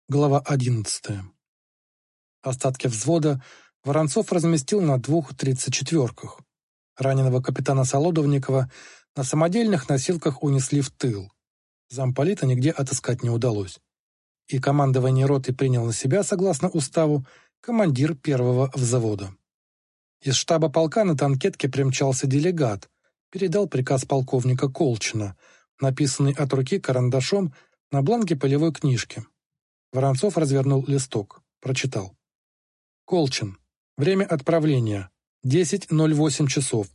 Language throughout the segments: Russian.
Глава 11. Остатки взвода Воронцов разместил на двух 34-ках. Раненого капитана Солодовникова на самодельных носилках унесли в тыл. Замполита нигде отыскать не удалось. И командование роты принял на себя, согласно уставу, командир первого взвода. Из штаба полка на танкетке примчался делегат, передал приказ полковника Колчина, написанный от руки карандашом на бланке полевой книжки. Воронцов развернул листок, прочитал. Колчин. Время отправления. 10:08 часов.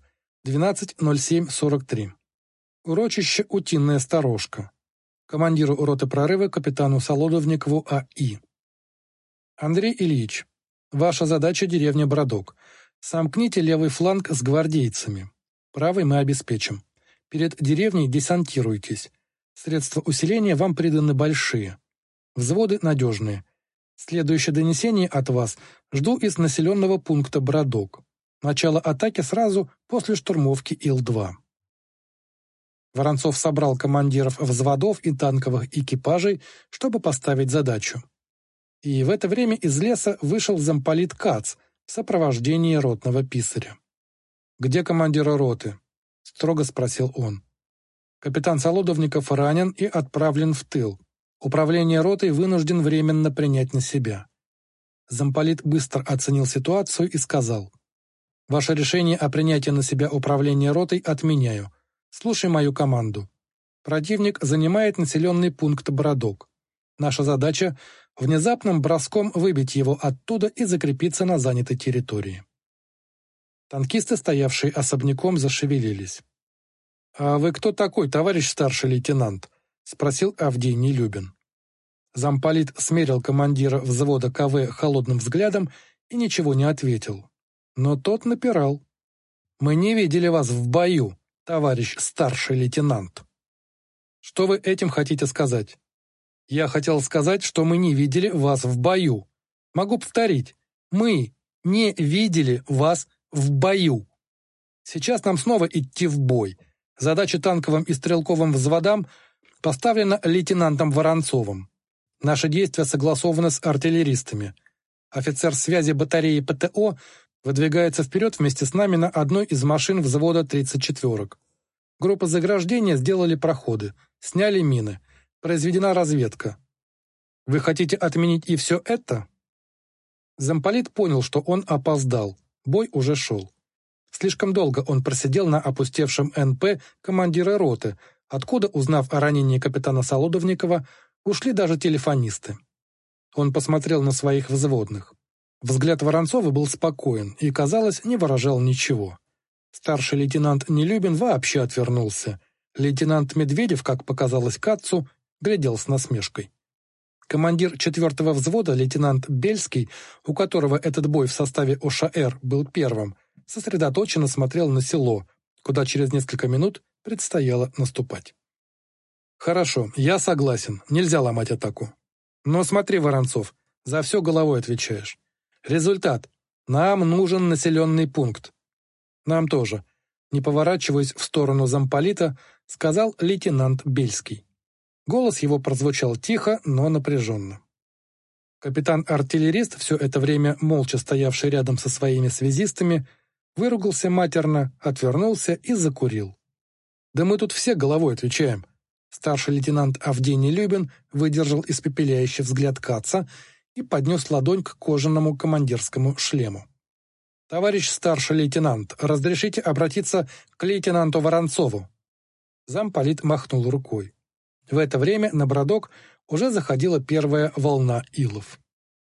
12:07:43. Урочище «Утиная сторожка». Командиру роты прорыва капитану Солодовникову А.И. Андрей Ильич, ваша задача — деревня Бродок. Сомкните левый фланг с гвардейцами. Правый мы обеспечим. Перед деревней десантируйтесь. Средства усиления вам приданы большие. Взводы надежные. Следующее донесение от вас жду из населенного пункта Бродок. Начало атаки сразу после штурмовки Ил-2. Воронцов собрал командиров взводов и танковых экипажей, чтобы поставить задачу. И в это время из леса вышел замполит Кац в сопровождении ротного писаря. «Где командир роты?» — строго спросил он. «Капитан Солодовников ранен и отправлен в тыл. Управление ротой вынужден временно принять на себя». Замполит быстро оценил ситуацию и сказал: «Ваше решение о принятии на себя управления ротой отменяю. Слушай мою команду. Противник занимает населенный пункт Бродок. Наша задача — внезапным броском выбить его оттуда и закрепиться на занятой территории». Танкисты, стоявшие особняком, зашевелились. «А вы кто такой, товарищ старший лейтенант?» — спросил Авдей Нелюбин. Замполит смерил командира взвода КВ холодным взглядом и ничего не ответил. Но тот напирал. «Мы не видели вас в бою, товарищ старший лейтенант». «Что вы этим хотите сказать?» «Я хотел сказать, что мы не видели вас в бою. Могу повторить. Мы не видели вас в бою. Сейчас нам снова идти в бой. Задача танковым и стрелковым взводам поставлена лейтенантом Воронцовым. Наши действия согласованы с артиллеристами. Офицер связи батареи ПТО выдвигается вперед вместе с нами на одной из машин взвода 34-ок. Группы заграждения сделали проходы, сняли мины, произведена разведка. Вы хотите отменить и все это?» Замполит понял, что он опоздал, бой уже шел. Слишком долго он просидел на опустевшем НП командира роты, откуда, узнав о ранении капитана Солодовникова, ушли даже телефонисты. Он посмотрел на своих взводных. Взгляд Воронцова был спокоен и, казалось, не выражал ничего. Старший лейтенант Нелюбин вообще отвернулся. Лейтенант Медведев, как показалось Кацу, глядел с насмешкой. Командир 4-го взвода, лейтенант Бельский, у которого этот бой в составе ОШР был первым, сосредоточенно смотрел на село, куда через несколько минут предстояло наступать. «Хорошо, я согласен, нельзя ломать атаку. Но смотри, Воронцов, за все головой отвечаешь. Результат. Нам нужен населенный пункт». «Нам тоже», — не поворачиваясь в сторону замполита, сказал лейтенант Бельский. Голос его прозвучал тихо, но напряженно. Капитан-артиллерист, все это время молча стоявший рядом со своими связистами, выругался матерно, отвернулся и закурил. «Да мы тут все головой отвечаем». Старший лейтенант Авдей Нелюбин выдержал испепеляющий взгляд Каца и поднес ладонь к кожаному командирскому шлему. «Товарищ старший лейтенант, разрешите обратиться к лейтенанту Воронцову?» Замполит махнул рукой. В это время на Бродок уже заходила первая волна илов.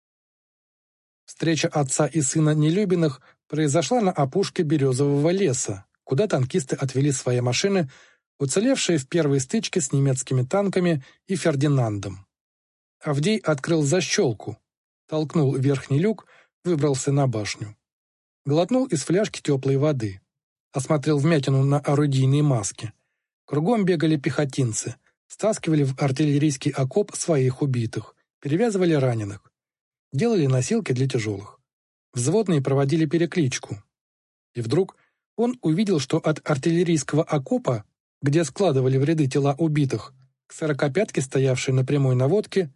Встреча отца и сына Нелюбиных произошла на опушке березового леса, куда танкисты отвели свои машины, уцелевшие в первой стычке с немецкими танками и Фердинандом. Авдей открыл защелку, толкнул верхний люк, выбрался на башню. Глотнул из фляжки теплой воды. Осмотрел вмятину на орудийной маске. Кругом бегали пехотинцы, стаскивали в артиллерийский окоп своих убитых, перевязывали раненых. Делали носилки для тяжелых. Взводные проводили перекличку. И вдруг он увидел, что от артиллерийского окопа, где складывали в ряды тела убитых, к сорокопятке, стоявшей на прямой наводке,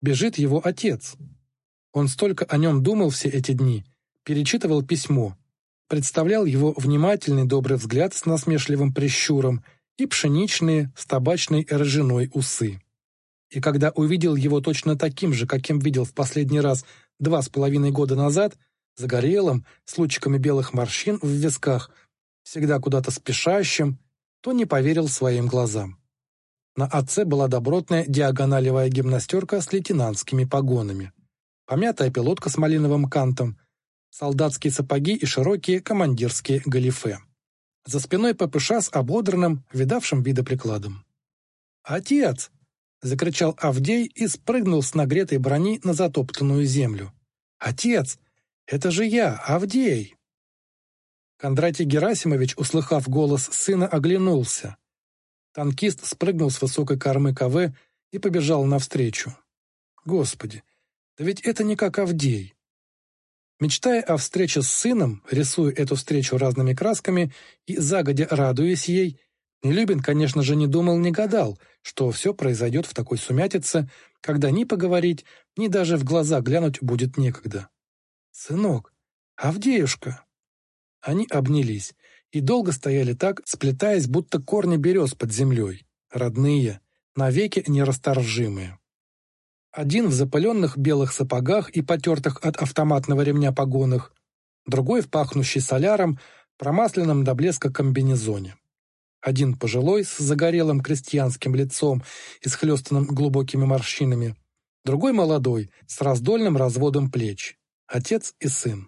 Бежит его отец. Он столько о нем думал все эти дни, перечитывал письмо, представлял его внимательный добрый взгляд с насмешливым прищуром и пшеничные с табачной ржаной усы. И когда увидел его точно таким же, каким видел в последний раз 2,5 года назад, загорелым, с лучиками белых морщин в висках, всегда куда-то спешащим, то не поверил своим глазам. На отце была добротная диагоналевая гимнастерка с лейтенантскими погонами, помятая пилотка с малиновым кантом, солдатские сапоги и широкие командирские галифе. За спиной ППШ с ободранным, видавшим вида прикладом. «Отец!» — закричал Авдей и спрыгнул с нагретой брони на затоптанную землю. «Отец! Это же я, Авдей!» Кондратий Герасимович, услыхав голос сына, оглянулся. Танкист спрыгнул с высокой кормы КВ и побежал навстречу. Господи, да ведь это не как Авдей. Мечтая о встрече с сыном, рисуя эту встречу разными красками и загодя радуясь ей, Нелюбин, конечно же, не думал, не гадал, что все произойдет в такой сумятице, когда ни поговорить, ни даже в глаза глянуть будет некогда. «Сынок, Авдеюшка!» Они обнялись и долго стояли так, сплетаясь, будто корни берез под землей, родные, навеки нерасторжимые. Один в запыленных белых сапогах и потертых от автоматного ремня погонах, другой в пахнущей соляром, промасленном до блеска комбинезоне. Один пожилой с загорелым крестьянским лицом и схлестанным глубокими морщинами, другой молодой с раздольным разводом плеч, отец и сын.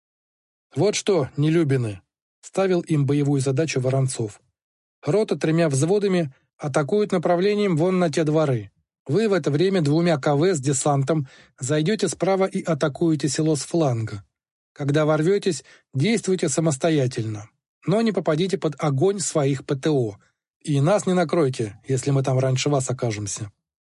«Вот что, Нелюбины!» — ставил им боевую задачу Воронцов. «Рота 3 взводами атакует направлением вон на те дворы. Вы в это время 2 КВ с десантом зайдете справа и атакуете село с фланга. Когда ворветесь, действуйте самостоятельно, но не попадите под огонь своих ПТО. И нас не накройте, если мы там раньше вас окажемся».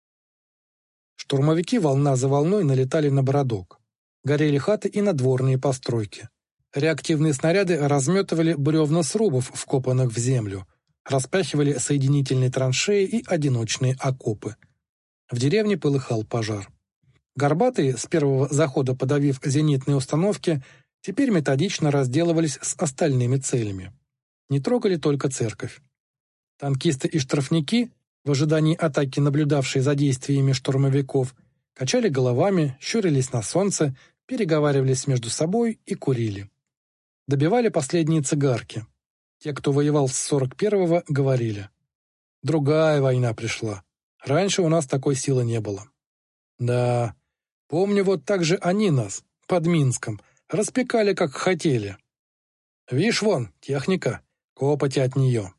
Штурмовики волна за волной налетали на Бородок. Горели хаты и надворные постройки. Реактивные снаряды разметывали бревна срубов, вкопанных в землю, распахивали соединительные траншеи и одиночные окопы. В деревне полыхал пожар. Горбатые, с первого захода подавив зенитные установки, теперь методично разделывались с остальными целями. Не трогали только церковь. Танкисты и штрафники, в ожидании атаки наблюдавшие за действиями штурмовиков, качали головами, щурились на солнце, переговаривались между собой и курили. Добивали последние цигарки. Те, кто воевал с 41-го, говорили: «Другая война пришла. Раньше у нас такой силы не было». Да, помню, вот так же они нас, под Минском, распекали, как хотели. Вишь вон, техника, копоть от нее.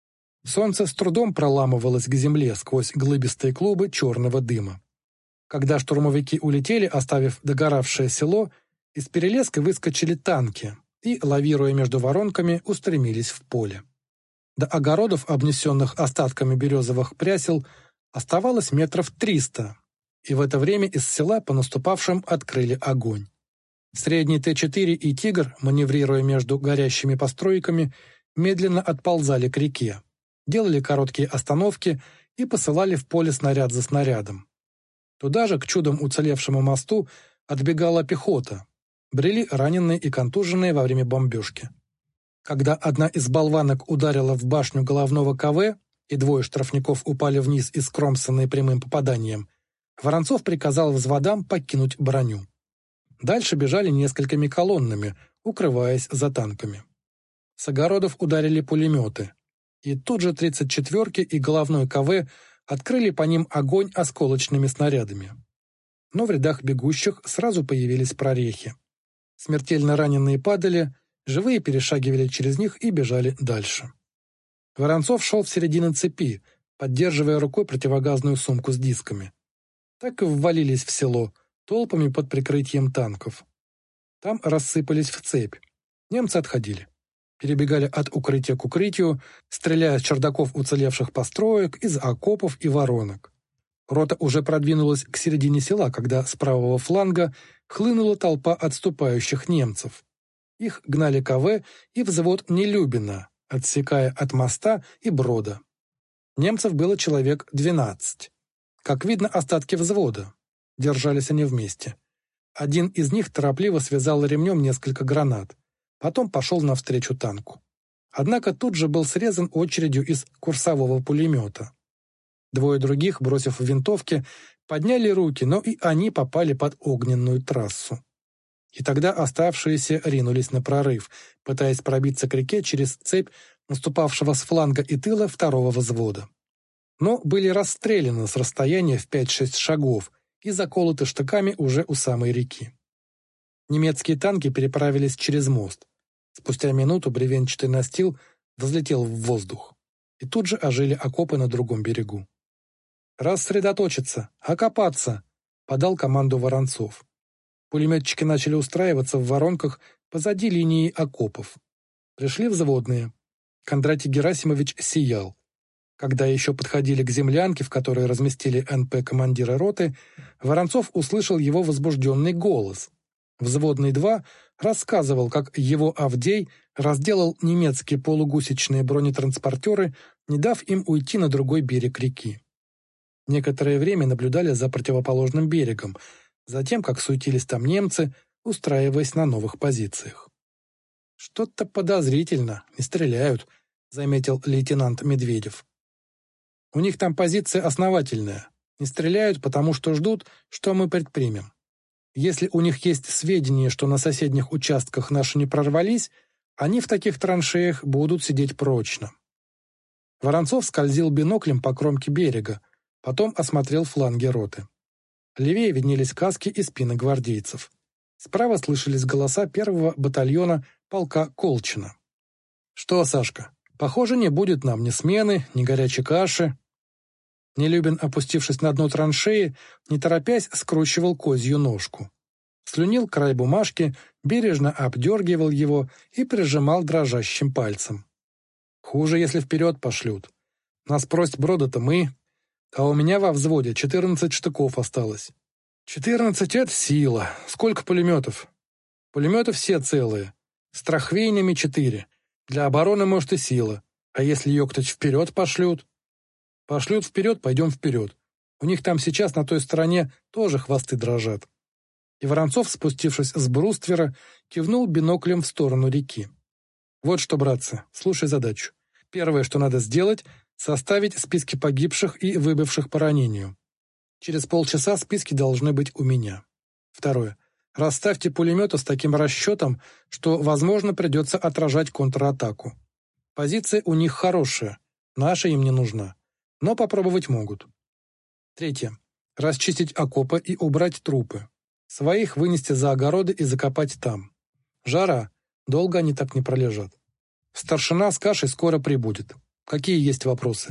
Солнце с трудом проламывалось к земле сквозь глыбистые клубы черного дыма. Когда штурмовики улетели, оставив догоравшее село, из перелеска выскочили танки и, лавируя между воронками, устремились в поле. До огородов, обнесенных остатками березовых прясел, оставалось 300 метров, и в это время из села по наступавшим открыли огонь. Средний Т-4 и «Тигр», маневрируя между горящими постройками, медленно отползали к реке, делали короткие остановки и посылали в поле снаряд за снарядом. Туда же, к чудом уцелевшему мосту, отбегала пехота, брели раненые и контуженные во время бомбежки. Когда одна из болванок ударила в башню головного КВ, и 2 штрафников упали вниз, искромсанные прямым попаданием, Воронцов приказал взводам покинуть броню. Дальше бежали несколькими колоннами, укрываясь за танками. С огородов ударили пулеметы, и тут же 34-ки и головной КВ открыли по ним огонь осколочными снарядами. Но в рядах бегущих сразу появились прорехи. Смертельно раненые падали, живые перешагивали через них и бежали дальше. Воронцов шел в середине цепи, поддерживая рукой противогазную сумку с дисками. Так и ввалились в село, толпами под прикрытием танков. Там рассыпались в цепь. Немцы отходили. Перебегали от укрытия к укрытию, стреляя с чердаков уцелевших построек, из окопов и воронок. Рота уже продвинулась к середине села, когда с правого фланга хлынула толпа отступающих немцев. Их гнали КВ и взвод Нелюбина, отсекая от моста и брода. Немцев было человек 12. Как видно, остатки взвода. Держались они вместе. Один из них торопливо связал ремнем несколько гранат. Потом пошел навстречу танку. Однако тут же был срезан очередью из курсового пулемета. Двое других, бросив винтовки, подняли руки, но и они попали под огненную трассу. И тогда оставшиеся ринулись на прорыв, пытаясь пробиться к реке через цепь наступавшего с фланга и тыла второго взвода. Но были расстреляны с расстояния в 5-6 шагов и заколоты штыками уже у самой реки. Немецкие танки переправились через мост. Спустя минуту бревенчатый настил взлетел в воздух. И тут же ожили окопы на другом берегу. «Рассредоточиться! Окопаться!» — подал команду Воронцов. Пулеметчики начали устраиваться в воронках позади линии окопов. Пришли взводные. Кондратий Герасимович сиял. Когда еще подходили к землянке, в которой разместили НП командира роты, Воронцов услышал его возбужденный голос. Взводный 2 рассказывал, как его Авдей разделал немецкие полугусечные бронетранспортеры, не дав им уйти на другой берег реки. Некоторое время наблюдали за противоположным берегом, затем, как суетились там немцы, устраиваясь на новых позициях. «Что-то подозрительно, не стреляют», — заметил лейтенант Медведев. «У них там позиция основательная. Не стреляют, потому что ждут, что мы предпримем. Если у них есть сведения, что на соседних участках наши не прорвались, они в таких траншеях будут сидеть прочно». Воронцов скользил биноклем по кромке берега, потом осмотрел фланги роты. Левее виднелись каски и спины гвардейцев. Справа слышались голоса первого батальона полка Колчина. «Что, Сашка, похоже, не будет нам ни смены, ни горячей каши». Нелюбин, опустившись на дно траншеи, не торопясь, скручивал козью ножку. Слюнил край бумажки, бережно обдергивал его и прижимал дрожащим пальцем. «Хуже, если вперед пошлют. Нас просят брода-то мы, а у меня во взводе 14 штыков осталось». 14 — это сила. Сколько пулеметов? Пулеметы все целые. С трахвейнями 4. Для обороны, может, и сила. А если ее кто-то вперед пошлют? Пошлют вперед, пойдем вперед. У них там сейчас на той стороне тоже хвосты дрожат. И Воронцов, спустившись с бруствера, кивнул биноклем в сторону реки. Вот что, братцы, слушай задачу. Первое, что надо сделать, составить списки погибших и выбывших по ранению. Через полчаса списки должны быть у меня. Второе. Расставьте пулеметы с таким расчетом, что, возможно, придется отражать контратаку. Позиция у них хорошая, наша им не нужна, но попробовать могут. Третье. Расчистить окопы и убрать трупы. Своих вынести за огороды и закопать там. Жара, долго они так не пролежат. Старшина с кашей скоро прибудет. Какие есть вопросы?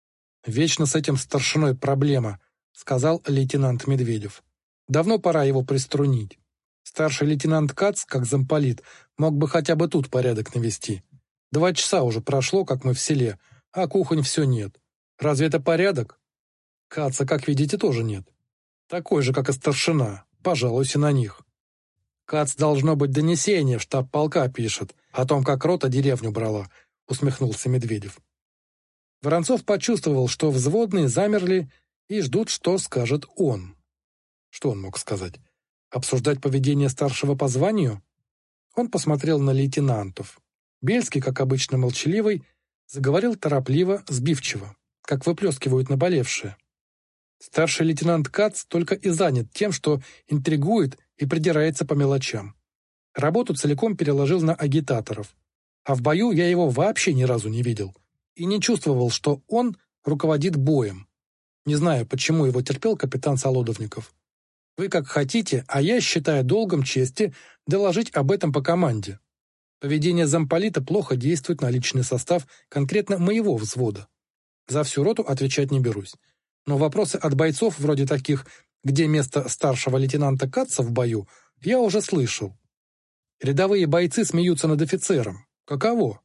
Вечно с этим старшиной проблема, сказал лейтенант Медведев. Давно пора его приструнить. Старший лейтенант Кац, как замполит, мог бы хотя бы тут порядок навести. 2 часа уже прошло, как мы в селе, а кухонь все нет. Разве это порядок? Каца, как видите, тоже нет. Такой же, как и старшина. Пожалуйся на них. Кац, должно быть, донесение в штаб полка пишет о том, как рота деревню брала, усмехнулся Медведев. Воронцов почувствовал, что взводные замерли и ждут, что скажет он. Что он мог сказать? Обсуждать поведение старшего по званию? Он посмотрел на лейтенантов. Бельский, как обычно молчаливый, заговорил торопливо, сбивчиво, как выплескивают наболевшее. Старший лейтенант Кац только и занят тем, что интригует и придирается по мелочам. Работу целиком переложил на агитаторов. А в бою я его вообще ни разу не видел. И не чувствовал, что он руководит боем. Не знаю, почему его терпел капитан Солодовников. Вы как хотите, а я считаю долгом чести доложить об этом по команде. Поведение замполита плохо действует на личный состав конкретно моего взвода. За всю роту отвечать не берусь. Но вопросы от бойцов вроде таких, где место старшего лейтенанта Катца в бою, я уже слышал. Рядовые бойцы смеются над офицером. Каково?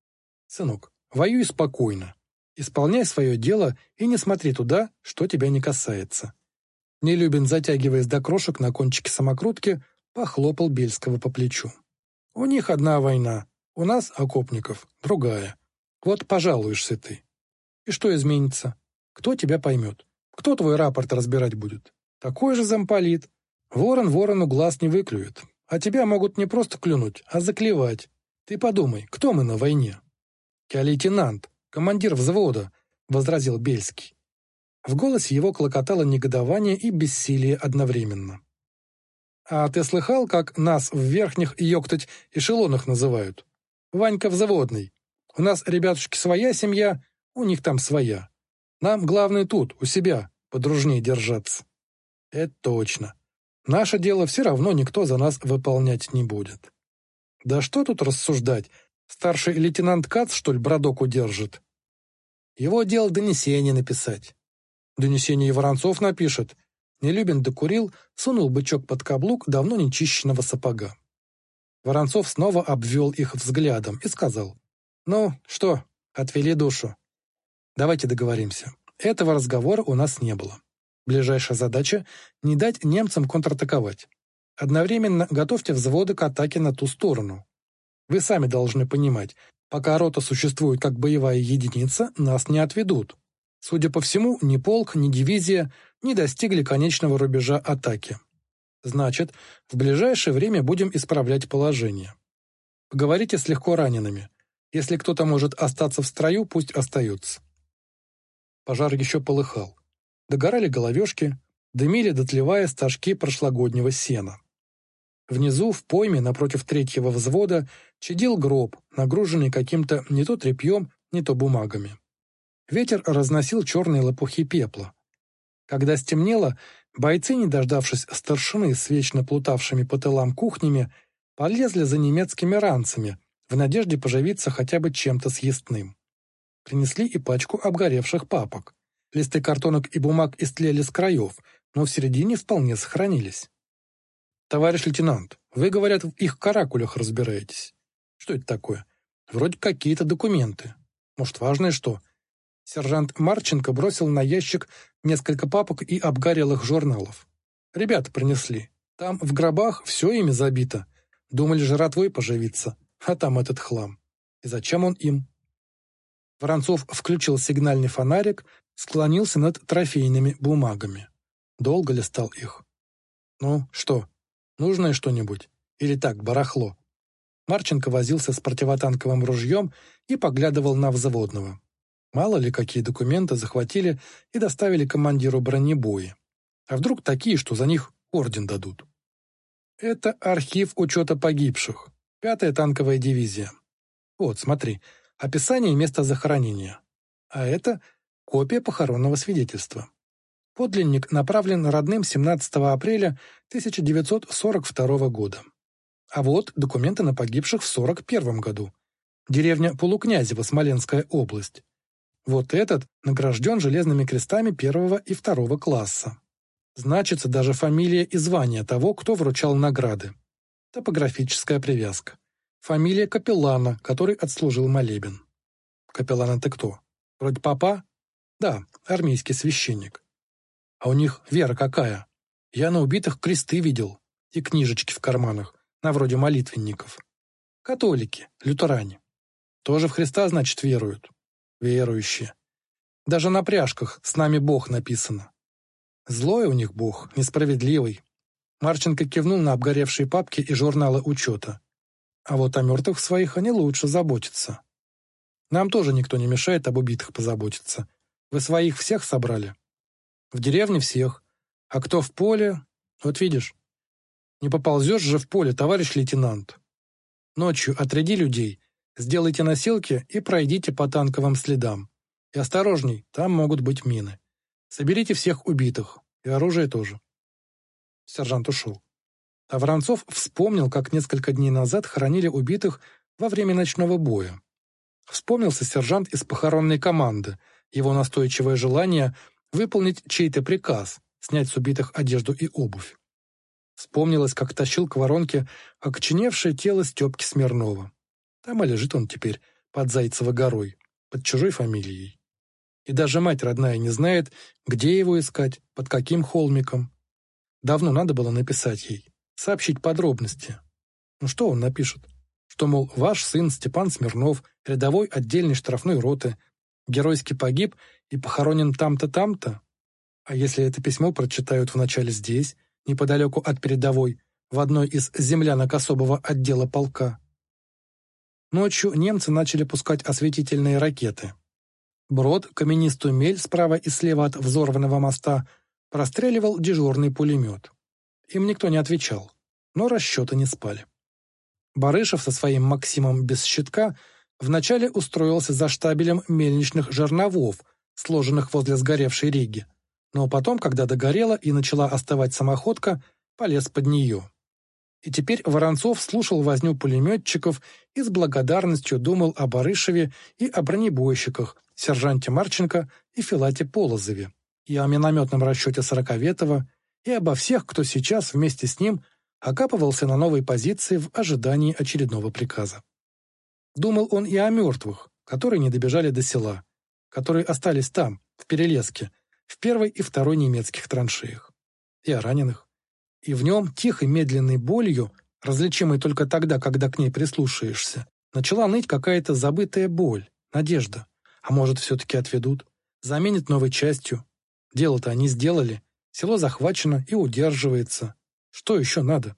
Сынок, воюй спокойно. Исполняй свое дело и не смотри туда, что тебя не касается. Нелюбин, затягиваясь до крошек на кончике самокрутки, похлопал Бельского по плечу. У них одна война, у нас, окопников, другая. Вот пожалуешься ты. И что изменится? Кто тебя поймет? Кто твой рапорт разбирать будет? Такой же замполит. Ворон ворону глаз не выклюет. А тебя могут не просто клюнуть, а заклевать. Ты подумай, кто мы на войне? Я лейтенант, командир взвода, возразил Бельский. В голосе его клокотало негодование и бессилие одновременно. А ты слыхал, как нас в верхних ёктать эшелонах называют? Ванька взводный. У нас, ребятушки, своя семья, у них там своя. Нам главное тут, у себя, подружнее держаться. Это точно. Наше дело все равно никто за нас выполнять не будет. Да что тут рассуждать? Старший лейтенант Кац, что ли, брадок удержит? Его дело донесение написать. Донесение и Воронцов напишет. Нелюбин докурил, сунул бычок под каблук давно нечищенного сапога. Воронцов снова обвел их взглядом и сказал: «Ну, что, отвели душу? Давайте договоримся. Этого разговора у нас не было. Ближайшая задача — не дать немцам контратаковать. Одновременно готовьте взводы к атаке на ту сторону. Вы сами должны понимать, пока рота существует как боевая единица, нас не отведут. Судя по всему, ни полк, ни дивизия не достигли конечного рубежа атаки. Значит, в ближайшее время будем исправлять положение. Поговорите с легко ранеными. Если кто-то может остаться в строю, пусть остается». Пожар еще полыхал. Догорали головешки, дымили, дотлевая стажки прошлогоднего сена. Внизу, в пойме, напротив третьего взвода, чадил гроб, нагруженный каким-то не то тряпьем, не то бумагами. Ветер разносил черные лопухи пепла. Когда стемнело, бойцы, не дождавшись старшины с вечно плутавшими по тылам кухнями, полезли за немецкими ранцами в надежде поживиться хотя бы чем-то съестным. Принесли и пачку обгоревших папок. Листы картонок и бумаг истлели с краев, но в середине вполне сохранились. «Товарищ лейтенант, вы, говорят, в их каракулях разбираетесь. Что это такое? Вроде какие-то документы. Может, важное что?» Сержант Марченко бросил на ящик несколько папок и обгорелых журналов. «Ребята принесли. Там в гробах все ими забито. Думали жратвой поживиться, а там этот хлам. И зачем он им?» Воронцов включил сигнальный фонарик, склонился над трофейными бумагами. Долго листал их. «Ну, что, нужное что-нибудь? Или так, барахло?» Марченко возился с противотанковым ружьем и поглядывал на взводного. Мало ли, какие документы захватили и доставили командиру бронебоя. А вдруг такие, что за них орден дадут? Это архив учета погибших. 5-я танковая дивизия. Вот, смотри, описание места захоронения. А это копия похоронного свидетельства. Подлинник направлен родным 17 апреля 1942 года. А вот документы на погибших в 1941 году. Деревня Полукнязево, Смоленская область. Вот этот награжден железными крестами 1 и 2 класса. Значится даже фамилия и звание того, кто вручал награды. Топографическая привязка. Фамилия капеллана, который отслужил молебен. Капеллан — это кто? Вроде попа? Да, армейский священник. А у них вера какая? Я на убитых кресты видел. И книжечки в карманах, на вроде молитвенников. Католики, лютеране. Тоже в Христа, значит, веруют. Верующие. Даже на пряжках «С нами Бог» написано. Злой у них Бог, несправедливый. Марченко кивнул на обгоревшие папки и журналы учета. А вот о мертвых своих они лучше заботятся. Нам тоже никто не мешает об убитых позаботиться. Вы своих всех собрали? В деревне всех. А кто в поле? Вот видишь. Не поползешь же в поле, товарищ лейтенант. Ночью отряди людей, сделайте носилки и пройдите по танковым следам. И осторожней, там могут быть мины. Соберите всех убитых. И оружие тоже. Сержант ушел. А Воронцов вспомнил, как несколько дней назад хоронили убитых во время ночного боя. Вспомнился сержант из похоронной команды, его настойчивое желание выполнить чей-то приказ, снять с убитых одежду и обувь. Вспомнилось, как тащил к воронке окоченевшее тело Степки Смирнова. Там и лежит он теперь, под Зайцевой горой, под чужой фамилией. И даже мать родная не знает, где его искать, под каким холмиком. Давно надо было написать ей, сообщить подробности. Ну что он напишет? Что, мол, ваш сын Степан Смирнов, рядовой отдельной штрафной роты, геройски погиб и похоронен там-то, там-то? А если это письмо прочитают вначале здесь, неподалеку от передовой, в одной из землянок особого отдела полка? Ночью немцы начали пускать осветительные ракеты. Брод, каменистую мель справа и слева от взорванного моста, простреливал дежурный пулемет. Им никто не отвечал, но расчеты не спали. Барышев со своим Максимом без щитка вначале устроился за штабелем мельничных жерновов, сложенных возле сгоревшей Риги, но потом, когда догорела и начала остывать самоходка, полез под нее. И теперь Воронцов слушал возню пулеметчиков и с благодарностью думал о Барышеве и о бронебойщиках, сержанте Марченко и Филате Полозове, и о минометном расчете Сороковетова, и обо всех, кто сейчас вместе с ним окапывался на новой позиции в ожидании очередного приказа. Думал он и о мертвых, которые не добежали до села, которые остались там, в Перелеске, в первой и второй немецких траншеях, и о раненых. И в нем тихой медленной болью, различимой только тогда, когда к ней прислушаешься, начала ныть какая-то забытая боль, надежда. А может, все-таки отведут, заменят новой частью. Дело-то они сделали, село захвачено и удерживается. Что еще надо?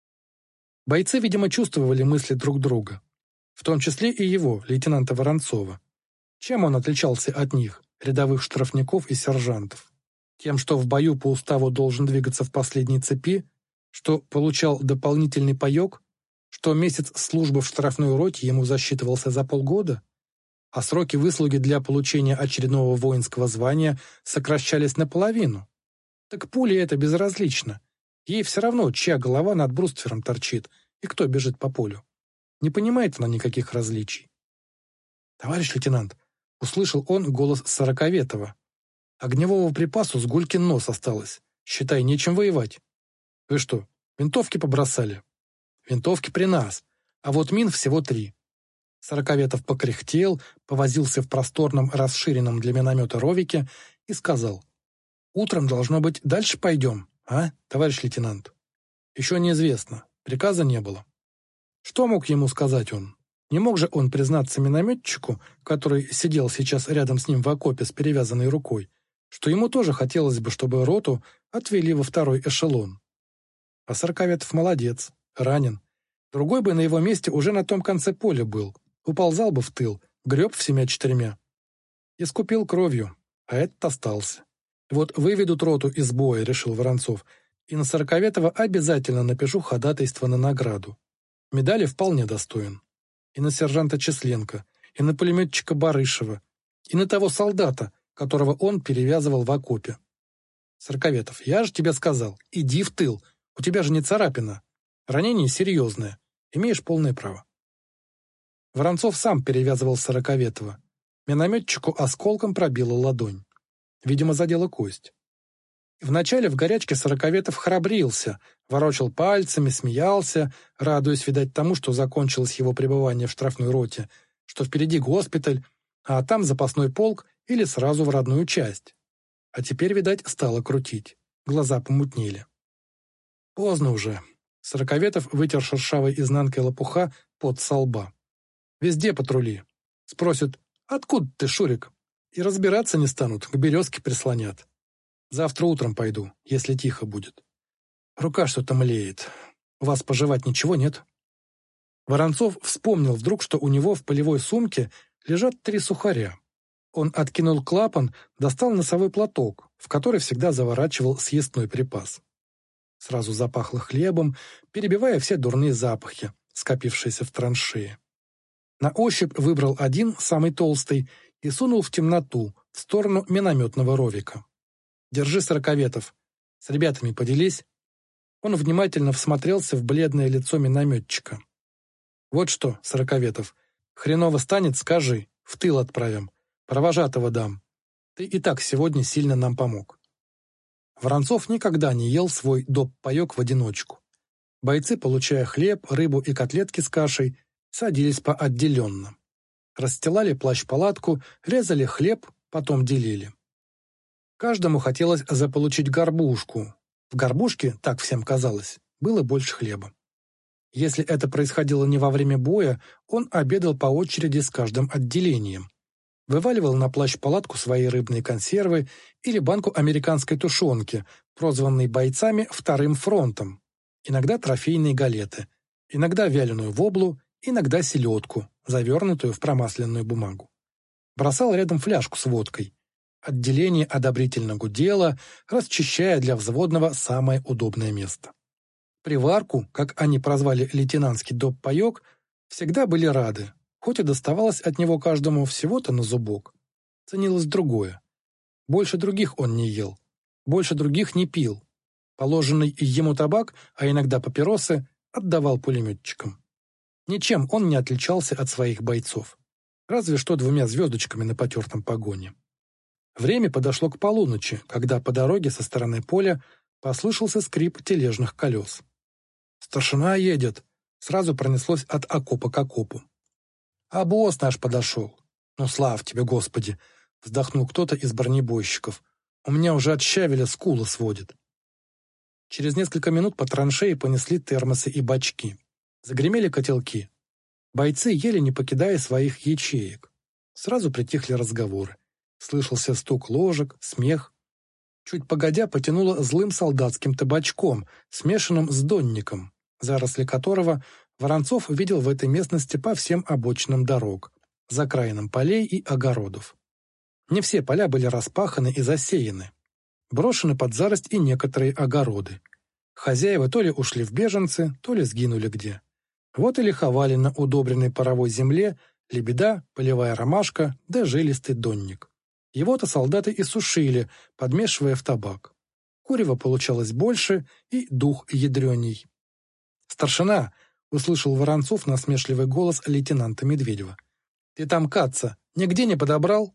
Бойцы, видимо, чувствовали мысли друг друга, в том числе и его, лейтенанта Воронцова. Чем он отличался от них, рядовых штрафников и сержантов? Тем, что в бою по уставу должен двигаться в последней цепи, что получал дополнительный паёк, что месяц службы в штрафной роте ему засчитывался за полгода, а сроки выслуги для получения очередного воинского звания сокращались наполовину. Так пуле это безразлично. Ей все равно, чья голова над бруствером торчит и кто бежит по полю. Не понимает она никаких различий. «Товарищ лейтенант», — услышал он голос Сороковетова, «огневого припасу с Гулькин нос осталось. Считай, нечем воевать». «Вы что, винтовки побросали?» «Винтовки при нас, а вот мин всего 3». Сороковетов покряхтел, повозился в просторном, расширенном для миномета ровике и сказал: «Утром, должно быть, дальше пойдем, а, товарищ лейтенант?» «Еще неизвестно, приказа не было». Что мог ему сказать он? Не мог же он признаться минометчику, который сидел сейчас рядом с ним в окопе с перевязанной рукой, что ему тоже хотелось бы, чтобы роту отвели во второй эшелон. А Сороковетов молодец, ранен. Другой бы на его месте уже на том конце поля был, уползал бы в тыл, греб всеми 4. Искупил кровью, а этот остался. Вот выведут роту из боя, решил Воронцов, и на Сороковетова обязательно напишу ходатайство на награду. Медали вполне достоин. И на сержанта Численко, и на пулеметчика Барышева, и на того солдата, которого он перевязывал в окопе. Сороковетов, я же тебе сказал, иди в тыл, у тебя же не царапина. Ранение серьезное, имеешь полное право. Воронцов сам перевязывал Сороковетова. Минометчику осколком пробила ладонь. Видимо, задела кость. Вначале в горячке Сороковетов храбрился, ворочал пальцами, смеялся, радуясь, видать, тому, что закончилось его пребывание в штрафной роте, что впереди госпиталь, а там запасной полк или сразу в родную часть. А теперь, видать, стало крутить. Глаза помутнели. Поздно уже. Сороковетов вытер шершавой изнанкой лопуха пот со лба. Везде патрули. Спросят: «Откуда ты, Шурик?» И разбираться не станут, к березке прислонят. Завтра утром пойду, если тихо будет. Рука что-то млеет. У вас пожевать ничего нет?» Воронцов вспомнил вдруг, что у него в полевой сумке лежат 3 сухаря. Он откинул клапан, достал носовой платок, в который всегда заворачивал съестной припас. Сразу запахло хлебом, перебивая все дурные запахи, скопившиеся в траншее. На ощупь выбрал один, самый толстый, и сунул в темноту, в сторону минометного ровика. «Держи, Сороковетов. С ребятами поделись». Он внимательно всмотрелся в бледное лицо минометчика. «Вот что, Сороковетов, хреново станет, скажи, в тыл отправим. Провожатого дам. Ты и так сегодня сильно нам помог». Воронцов никогда не ел свой доп-паёк в одиночку. Бойцы, получая хлеб, рыбу и котлетки с кашей, садились поотделенно. Расстилали плащ-палатку, резали хлеб, потом делили. Каждому хотелось заполучить горбушку. В горбушке, так всем казалось, было больше хлеба. Если это происходило не во время боя, он обедал по очереди с каждым отделением. Вываливал на плащ-палатку свои рыбные консервы или банку американской тушенки, прозванной бойцами «Вторым фронтом». Иногда трофейные галеты, иногда вяленую воблу, иногда селедку, завернутую в промасленную бумагу. Бросал рядом фляжку с водкой. Отделение одобрительно гудело, расчищая для взводного самое удобное место. Приварку, как они прозвали лейтенантский доп-паек, всегда были рады, хоть и доставалось от него каждому всего-то на зубок. Ценилось другое. Больше других он не ел, больше других не пил. Положенный ему табак, а иногда папиросы, отдавал пулеметчикам. Ничем он не отличался от своих бойцов. Разве что 2 звездочками на потертом погоне. Время подошло к полуночи, когда по дороге со стороны поля послышался скрип тележных колес. «Старшина едет!» Сразу пронеслось от окопа к окопу. «А босс наш подошел!» «Ну, слава тебе, Господи!» Вздохнул кто-то из бронебойщиков. «У меня уже от щавеля скула сводит!» Через несколько минут по траншеи понесли термосы и бачки. Загремели котелки. Бойцы ели, не покидая своих ячеек. Сразу притихли разговоры. Слышался стук ложек, смех. Чуть погодя потянуло злым солдатским табачком, смешанным с донником, заросли которого Воронцов видел в этой местности по всем обочинам дорог, закраинам полей и огородов. Не все поля были распаханы и засеяны. Брошены под зарость и некоторые огороды. Хозяева то ли ушли в беженцы, то ли сгинули где. Вот и лиховали на удобренной паровой земле лебеда, полевая ромашка да жилистый донник. Его-то солдаты и сушили, подмешивая в табак. Курева получалось больше и дух ядреней. «Старшина!» — услышал Воронцов насмешливый голос лейтенанта Медведева. «Ты там каца нигде не подобрал?»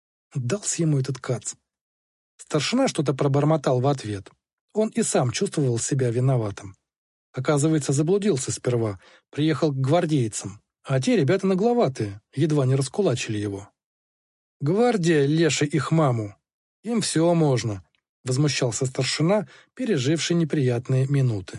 Дался ему этот кац. Старшина что-то пробормотал в ответ. Он и сам чувствовал себя виноватым. Оказывается, заблудился сперва, приехал к гвардейцам, а те ребята нагловатые, едва не раскулачили его. «Гвардия, леший их маму! Им все можно!» — возмущался старшина, переживший неприятные минуты.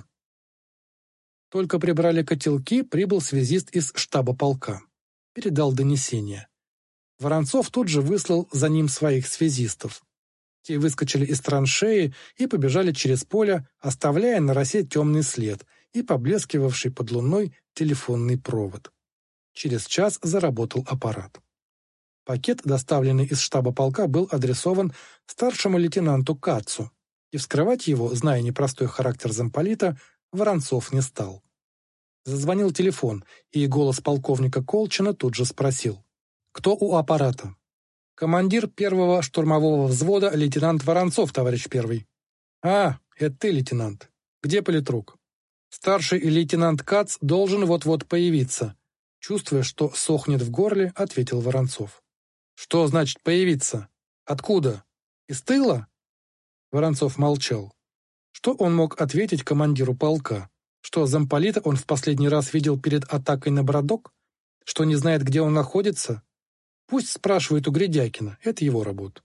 Только прибрали котелки, прибыл связист из штаба полка. Передал донесение. Воронцов тут же выслал за ним своих связистов. Те выскочили из траншеи и побежали через поле, оставляя на росе темный след и поблескивавший под луной телефонный провод. Через час заработал аппарат. Пакет, доставленный из штаба полка, был адресован старшему лейтенанту Кацу, и вскрывать его, зная непростой характер замполита, Воронцов не стал. Зазвонил телефон, и голос полковника Колчина тут же спросил: «Кто у аппарата?» «Командир 1-го штурмового взвода лейтенант Воронцов, товарищ первый». «А, это ты, лейтенант. Где политрук?» «Старший лейтенант Кац должен вот-вот появиться», чувствуя, что сохнет в горле, ответил Воронцов. «Что значит появиться? Откуда? Из тыла?» Воронцов молчал. Что он мог ответить командиру полка? Что замполита он в последний раз видел перед атакой на Бродок? Что не знает, где он находится? Пусть спрашивает у Гридякина, это его работа.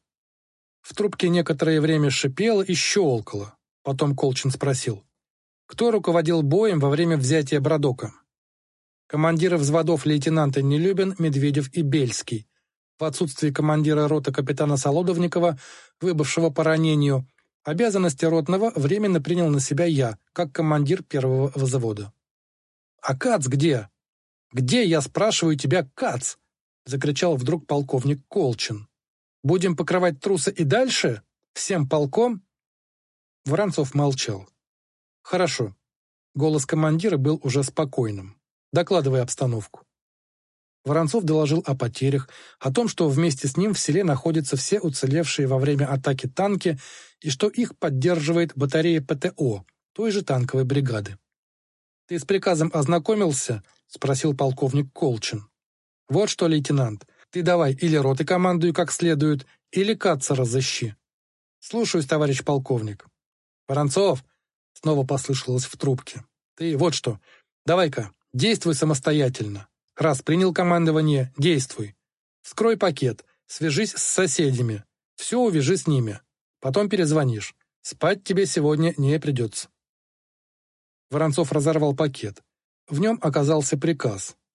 В трубке некоторое время шипело и щелкало. Потом Колчин спросил: «Кто руководил боем во время взятия Бродока?» «Командиры взводов лейтенанты Нелюбин, Медведев и Бельский. В отсутствие командира роты капитана Солодовникова, выбывшего по ранению, обязанности ротного временно принял на себя я, как командир 1-го взвода». «А Кац где?» «Где, я спрашиваю тебя, Кац?» — закричал вдруг полковник Колчин. «Будем покрывать труса и дальше? Всем полком?» Воронцов молчал. «Хорошо». Голос командира был уже спокойным. «Докладывай обстановку». Воронцов доложил о потерях, о том, что вместе с ним в селе находятся все уцелевшие во время атаки танки и что их поддерживает батарея ПТО, той же танковой бригады. «Ты с приказом ознакомился?» — спросил полковник Колчин. «Вот что, лейтенант, ты давай или роты командуй как следует, или Каца разыщи». «Слушаюсь, товарищ полковник». «Воронцов!» — снова послышалось в трубке. «Ты вот что, давай-ка, действуй самостоятельно. Раз принял командование, действуй. Вскрой пакет, свяжись с соседями, все увяжи с ними. Потом перезвонишь. Спать тебе сегодня не придется». Воронцов разорвал пакет. В нем оказался приказ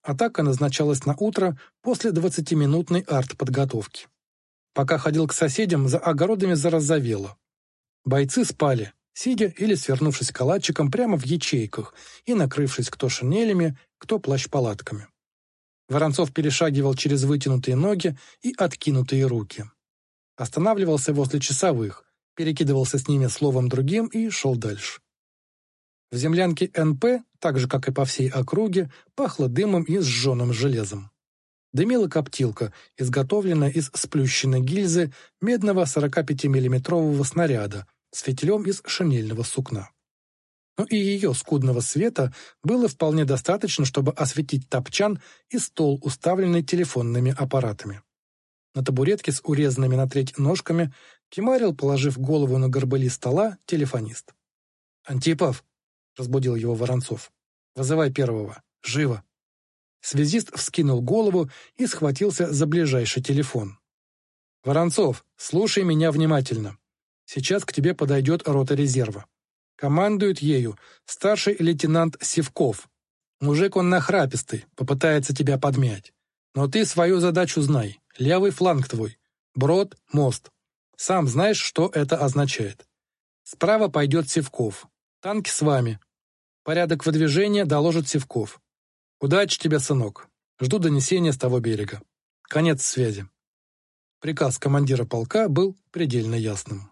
Атака назначалась на утро после 20-минутной артподготовки. Пока ходил к соседям, за огородами зарозовело. Бойцы спали, сидя или свернувшись калачиком прямо в ячейках и накрывшись кто шинелями, кто плащ-палатками. Воронцов перешагивал через вытянутые ноги и откинутые руки. Останавливался возле часовых, перекидывался с ними словом другим и шел дальше. В землянке НП, так же, как и по всей округе, пахло дымом и сжженным железом. Дымила коптилка, изготовленная из сплющенной гильзы медного 45-миллиметрового снаряда с фитилем из шинельного сукна. Но и ее скудного света было вполне достаточно, чтобы осветить топчан и стол, уставленный телефонными аппаратами. На табуретке с урезанными на треть ножками кимарил, положив голову на горбыли стола, телефонист. «Антипов!» — разбудил его Воронцов. «Вызывай первого. Живо!» Связист вскинул голову и схватился за ближайший телефон. «Воронцов, слушай меня внимательно. Сейчас к тебе подойдет рота резерва. Командует ею старший лейтенант Сивков. Мужик он нахрапистый, попытается тебя подмять. Но ты свою задачу знай. Левый фланг твой. Брод, мост. Сам знаешь, что это означает. Справа пойдет Сивков. Танки с вами. Порядок выдвижения доложит Сивков. Удачи тебе, сынок. Жду донесения с того берега. Конец связи». Приказ командира полка был предельно ясным.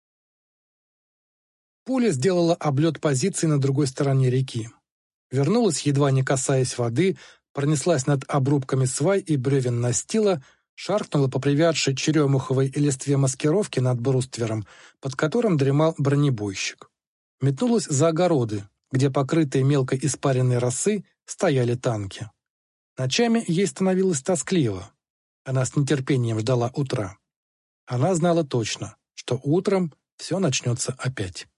Пуля сделала облет позиций на другой стороне реки. Вернулась, едва не касаясь воды, пронеслась над обрубками свай и бревен настила, шаркнула по привядшей черемуховой листве маскировки над бруствером, под которым дремал бронебойщик. Метнулась за огороды, где, покрытые мелкой испаренной росы, стояли танки. Ночами ей становилось тоскливо. Она с нетерпением ждала утра. Она знала точно, что утром все начнется опять.